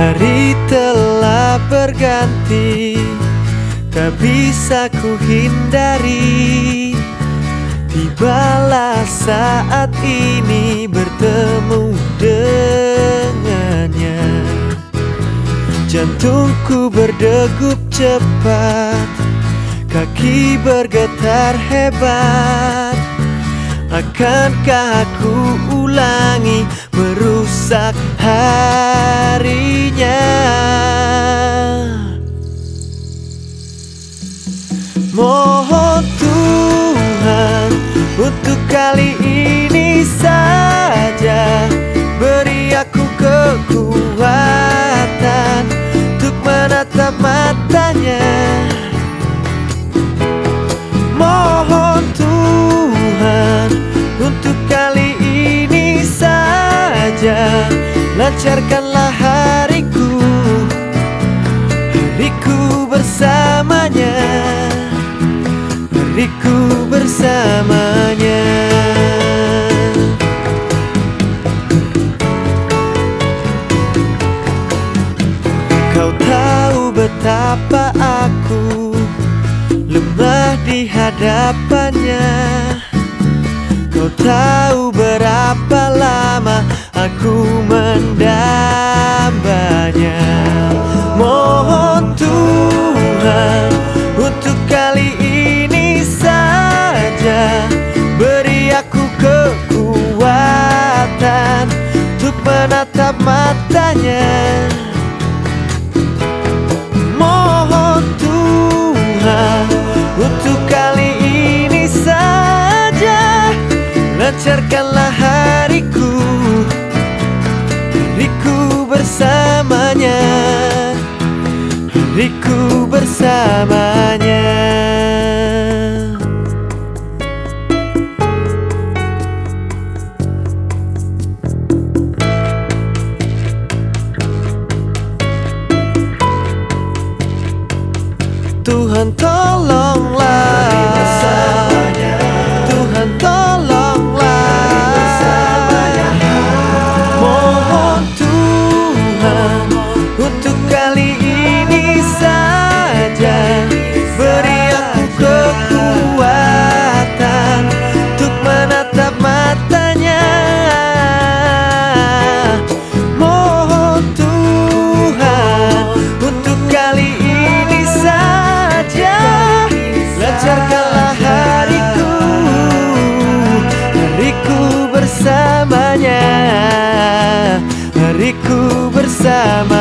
Hari telah berganti, tak bisa ku hindari. Tibalah saat ini bertemu dengannya. Jantungku berdegup cepat, kaki bergetar hebat. Akankah aku ulangi merusak harinya? Mohon Tuhan untuk kali ini saja beri aku kekuatan untuk menatap matanya. Mohon Tuhan untuk kali ini saja lancarkanlah hariku, hariku bersamanya, hariku bersamanya. Kau tahu betapa aku lemah di hadapannya. Kau tahu berapa lama aku mendambanya. Mohon Tuhan untuk kali ini saja beri aku kekuatan untuk menatap matanya. Mohon Tuhan untuk kali ini saja lancarkanlah hariku, hariku bersamanya, hariku bersamanya. Tuhan tolonglah, Tuhan tolonglah. Mohon Tuhan untuk kali ini saja beri aku kekuatan untuk menatap matanya. Mohon Tuhan untuk kali ini saja lancarkanlah hariku, hariku bersamanya, hariku bersama.